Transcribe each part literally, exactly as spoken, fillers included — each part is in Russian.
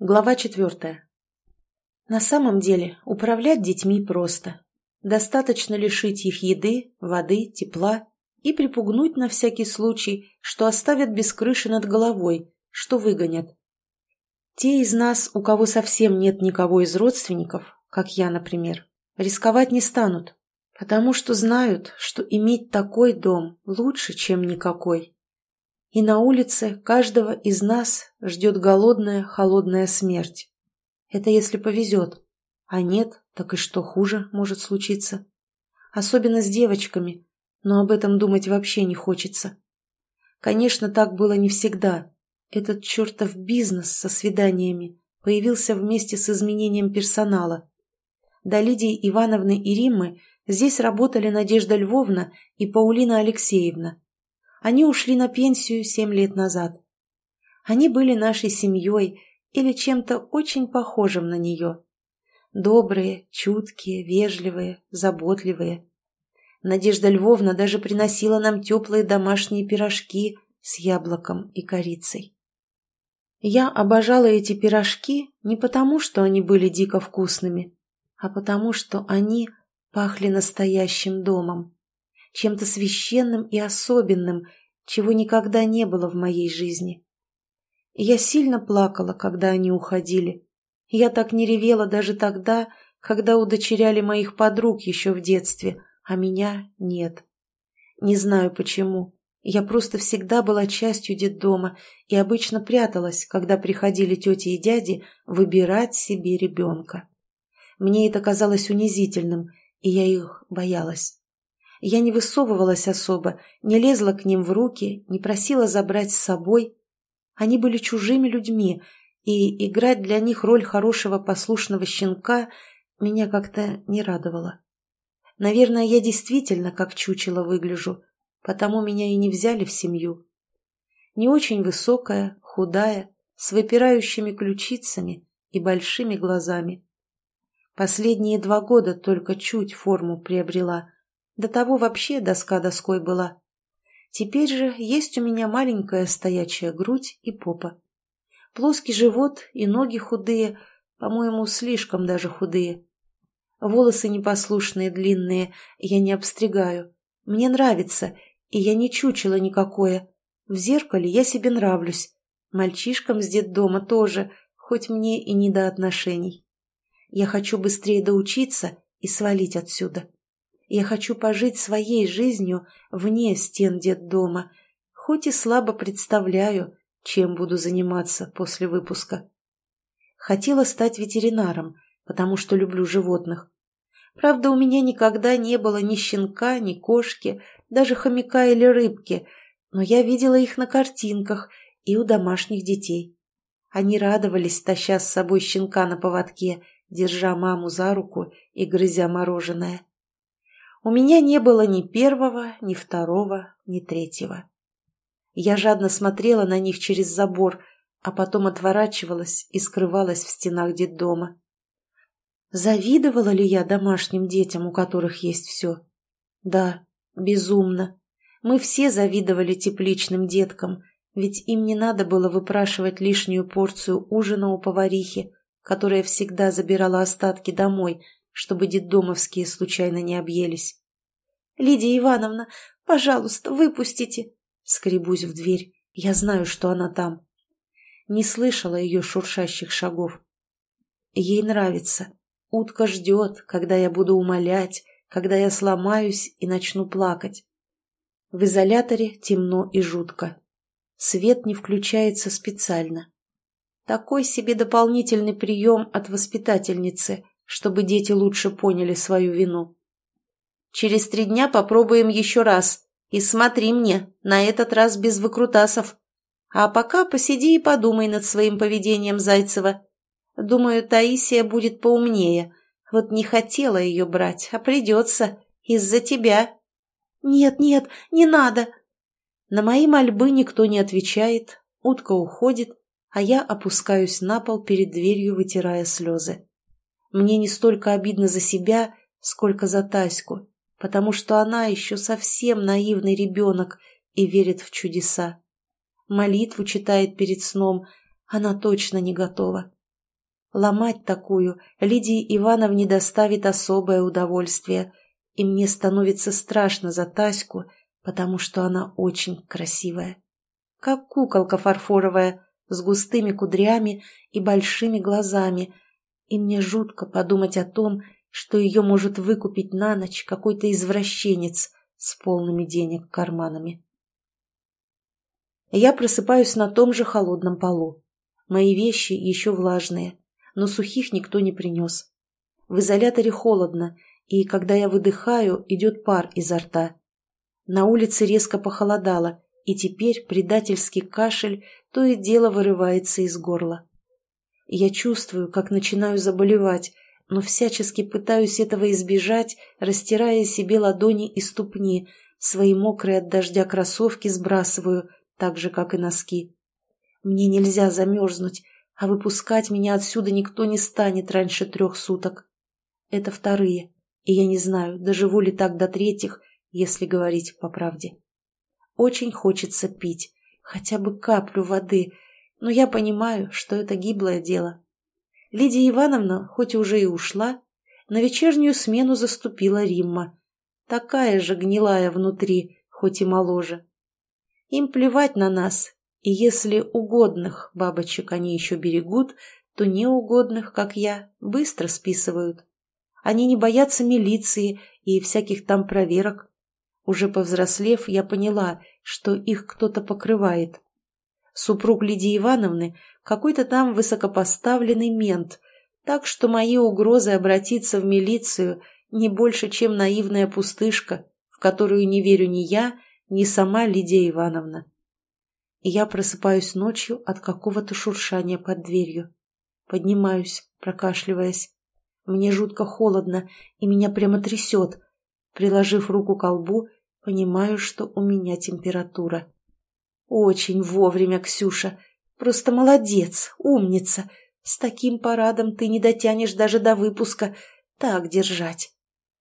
Глава четвертая. На самом деле управлять детьми просто. Достаточно лишить их еды, воды, тепла и припугнуть на всякий случай, что оставят без крыши над головой, что выгонят. Те из нас, у кого совсем нет никого из родственников, как я, например, рисковать не станут, потому что знают, что иметь такой дом лучше, чем никакой. И на улице каждого из нас ждет голодная, холодная смерть. Это если повезет. А нет, так и что хуже может случиться. Особенно с девочками, но об этом думать вообще не хочется. Конечно, так было не всегда. Этот чертов бизнес со свиданиями появился вместе с изменением персонала. До Лидии Ивановны и Риммы здесь работали Надежда Львовна и Паулина Алексеевна. Они ушли на пенсию семь лет назад. Они были нашей семьей или чем-то очень похожим на нее. Добрые, чуткие, вежливые, заботливые. Надежда Львовна даже приносила нам теплые домашние пирожки с яблоком и корицей. Я обожала эти пирожки не потому, что они были дико вкусными, а потому, что они пахли настоящим домом. Чем-то священным и особенным, чего никогда не было в моей жизни. Я сильно плакала, когда они уходили. Я так не ревела даже тогда, когда удочеряли моих подруг еще в детстве, а меня нет. Не знаю почему. Я просто всегда была частью детдома и обычно пряталась, когда приходили тети и дяди выбирать себе ребенка. Мне это казалось унизительным, и я их боялась. Я не высовывалась особо, не лезла к ним в руки, не просила забрать с собой. Они были чужими людьми, и играть для них роль хорошего послушного щенка меня как-то не радовало. Наверное, я действительно как чучело выгляжу, потому меня и не взяли в семью. Не очень высокая, худая, с выпирающими ключицами и большими глазами. Последние два года только чуть форму приобрела. До того вообще доска доской была. Теперь же есть у меня маленькая стоячая грудь и попа. Плоский живот и ноги худые, по-моему, слишком даже худые. Волосы непослушные, длинные, я не обстригаю. Мне нравится, и я не чучело никакое. В зеркале я себе нравлюсь. Мальчишкам с детдома тоже, хоть мне и не до отношений. Я хочу быстрее доучиться и свалить отсюда. Я хочу пожить своей жизнью вне стен детдома, хоть и слабо представляю, чем буду заниматься после выпуска. Хотела стать ветеринаром, потому что люблю животных. Правда, у меня никогда не было ни щенка, ни кошки, даже хомяка или рыбки, но я видела их на картинках и у домашних детей. Они радовались, таща с собой щенка на поводке, держа маму за руку и грызя мороженое. У меня не было ни первого, ни второго, ни третьего. Я жадно смотрела на них через забор, а потом отворачивалась и скрывалась в стенах детдома. Завидовала ли я домашним детям, у которых есть все? Да, безумно. Мы все завидовали тепличным деткам, ведь им не надо было выпрашивать лишнюю порцию ужина у поварихи, которая всегда забирала остатки домой, чтобы детдомовские случайно не объелись. «Лидия Ивановна, пожалуйста, выпустите!» Скребусь в дверь. Я знаю, что она там. Не слышала ее шуршащих шагов. Ей нравится. Утка ждет, когда я буду умолять, когда я сломаюсь и начну плакать. В изоляторе темно и жутко. Свет не включается специально. Такой себе дополнительный прием от воспитательницы, чтобы дети лучше поняли свою вину. Через три дня попробуем еще раз. И смотри мне, на этот раз без выкрутасов. А пока посиди и подумай над своим поведением, Зайцева. Думаю, Таисия будет поумнее. Вот не хотела ее брать, а придется. Из-за тебя. Нет, нет, не надо. На мои мольбы никто не отвечает. Утка уходит, а я опускаюсь на пол перед дверью, вытирая слезы. Мне не столько обидно за себя, сколько за Таську, потому что она еще совсем наивный ребенок и верит в чудеса. Молитву читает перед сном, она точно не готова. Ломать такую Лидии Ивановне доставит особое удовольствие, и мне становится страшно за Таську, потому что она очень красивая. Как куколка фарфоровая, с густыми кудрями и большими глазами, и мне жутко подумать о том, что ее может выкупить на ночь какой-то извращенец с полными денег карманами. Я просыпаюсь на том же холодном полу. Мои вещи еще влажные, но сухих никто не принес. В изоляторе холодно, и когда я выдыхаю, идет пар изо рта. На улице резко похолодало, и теперь предательский кашель то и дело вырывается из горла. Я чувствую, как начинаю заболевать, но всячески пытаюсь этого избежать, растирая себе ладони и ступни, свои мокрые от дождя кроссовки сбрасываю, так же, как и носки. Мне нельзя замерзнуть, а выпускать меня отсюда никто не станет раньше трех суток. Это вторые, и я не знаю, доживу ли так до третьих, если говорить по правде. Очень хочется пить, хотя бы каплю воды, но я понимаю, что это гиблое дело. Лидия Ивановна, хоть уже и ушла, на вечернюю смену заступила Римма. Такая же гнилая внутри, хоть и моложе. Им плевать на нас, и если угодных бабочек они еще берегут, то неугодных, как я, быстро списывают. Они не боятся милиции и всяких там проверок. Уже повзрослев, я поняла, что их кто-то покрывает. Супруг Лидии Ивановны какой-то там высокопоставленный мент, так что мои угрозы обратиться в милицию не больше, чем наивная пустышка, в которую не верю ни я, ни сама Лидия Ивановна. Я просыпаюсь ночью от какого-то шуршания под дверью. Поднимаюсь, прокашливаясь. Мне жутко холодно, и меня прямо трясет. Приложив руку к лбу, понимаю, что у меня температура. Очень вовремя, Ксюша. Просто молодец, умница. С таким парадом ты не дотянешь даже до выпуска. Так держать.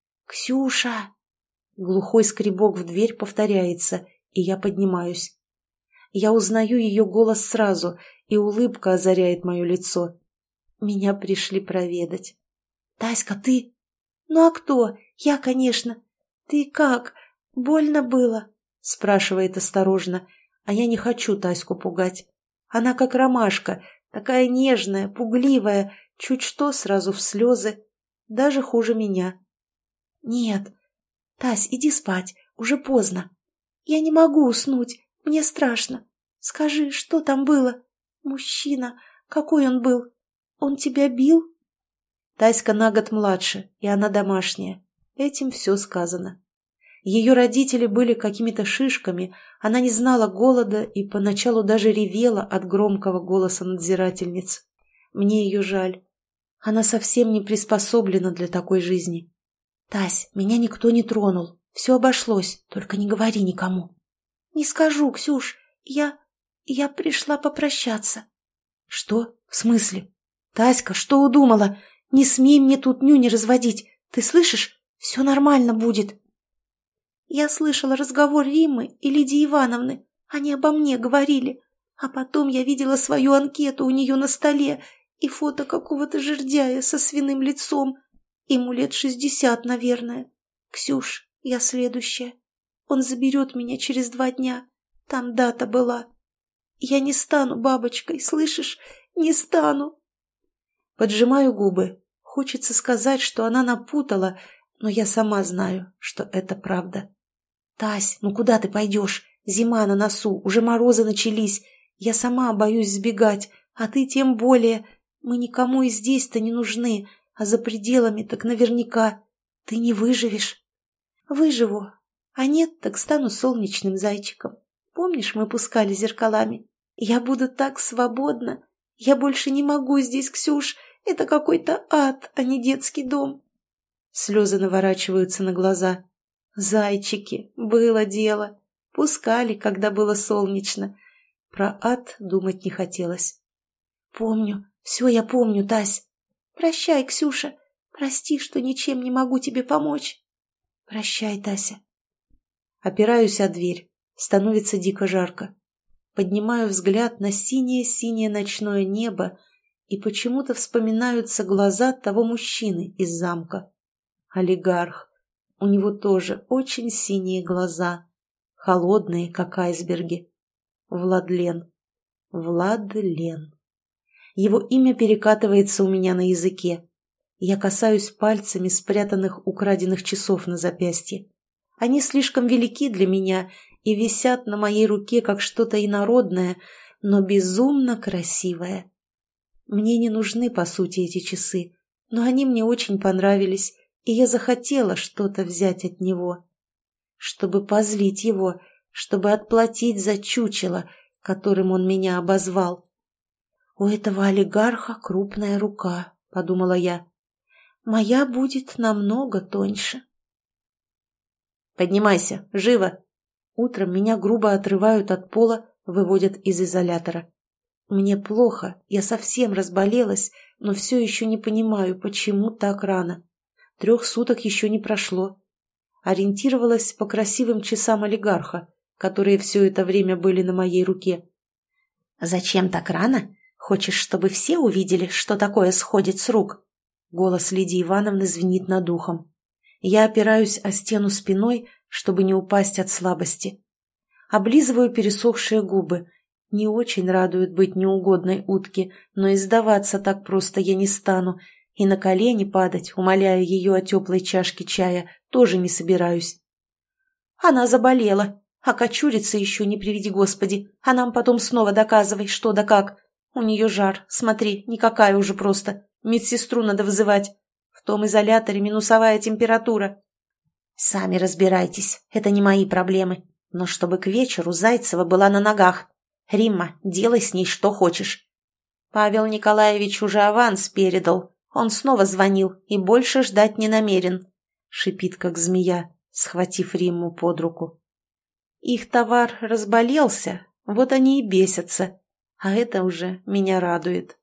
Ксюша! Глухой скребок в дверь повторяется, и я поднимаюсь. Я узнаю ее голос сразу, и улыбка озаряет мое лицо. Меня пришли проведать. «Таська, ты?» «Ну а кто? Я, конечно. Ты как? Больно было?» Спрашивает осторожно, а я не хочу Таську пугать. Она как ромашка, такая нежная, пугливая, чуть что сразу в слезы. Даже хуже меня. «Нет. Тась, иди спать, уже поздно. Я не могу уснуть, мне страшно. Скажи, что там было? Мужчина, какой он был? Он тебя бил?» Таська на год младше, и она домашняя. Этим все сказано. Ее родители были какими-то шишками, она не знала голода и поначалу даже ревела от громкого голоса надзирательниц. Мне ее жаль. Она совсем не приспособлена для такой жизни. «Тась, меня никто не тронул. Все обошлось, только не говори никому». «Не скажу, Ксюш. Я... я пришла попрощаться». «Что? В смысле? Таська, что удумала? Не смей мне тут нюни разводить. Ты слышишь? Все нормально будет». «Я слышала разговор Риммы и Лидии Ивановны. Они обо мне говорили. А потом я видела свою анкету у нее на столе и фото какого-то жердяя со свиным лицом. Ему лет шестьдесят, наверное. Ксюш, я следующая. Он заберет меня через два дня. Там дата была. Я не стану бабочкой, слышишь? Не стану». Поджимаю губы. Хочется сказать, что она напутала, но я сама знаю, что это правда. «Тась, ну куда ты пойдешь? Зима на носу, уже морозы начались. Я сама боюсь сбегать, а ты тем более. Мы никому и здесь-то не нужны, а за пределами так наверняка. Ты не выживешь». «Выживу. А нет, так стану солнечным зайчиком. Помнишь, мы пускали зеркалами? Я буду так свободна. Я больше не могу здесь, Ксюш. Это какой-то ад, а не детский дом». Слезы наворачиваются на глаза. Зайчики, было дело. Пускали, когда было солнечно. Про ад думать не хотелось. «Помню, все я помню, Тась. Прощай, Ксюша. Прости, что ничем не могу тебе помочь». «Прощай, Тася». Опираюсь о дверь. Становится дико жарко. Поднимаю взгляд на синее-синее ночное небо и почему-то вспоминаются глаза того мужчины из замка. Олигарх. У него тоже очень синие глаза, холодные, как айсберги. Владлен. Владлен. Его имя перекатывается у меня на языке. Я касаюсь пальцами спрятанных украденных часов на запястье. Они слишком велики для меня и висят на моей руке, как что-то инородное, но безумно красивое. Мне не нужны, по сути, эти часы, но они мне очень понравились, и я захотела что-то взять от него. Чтобы позлить его, чтобы отплатить за чучело, которым он меня обозвал. «У этого олигарха крупная рука», — подумала я. «Моя будет намного тоньше». «Поднимайся, живо!» Утром меня грубо отрывают от пола, выводят из изолятора. Мне плохо, я совсем разболелась, но все еще не понимаю, почему так рано. Трех суток еще не прошло. Ориентировалась по красивым часам олигарха, которые все это время были на моей руке. «Зачем так рано? Хочешь, чтобы все увидели, что такое сходит с рук?» Голос Лидии Ивановны звенит над ухом. Я опираюсь о стену спиной, чтобы не упасть от слабости. Облизываю пересохшие губы. Не очень радует быть неугодной утке, но и сдаваться так просто я не стану, и на колени падать, умоляя ее о теплой чашке чая, тоже не собираюсь. Она заболела, а кочурица еще не приведи Господи, а нам потом снова доказывай, что да как. У нее жар, смотри, никакая уже просто, медсестру надо вызывать. В том изоляторе минусовая температура. Сами разбирайтесь, это не мои проблемы, но чтобы к вечеру Зайцева была на ногах. Римма, делай с ней что хочешь. Павел Николаевич уже аванс передал. Он снова звонил и больше ждать не намерен. Шипит, как змея, схватив Римму под руку. Их товар разболелся, вот они и бесятся. А это уже меня радует.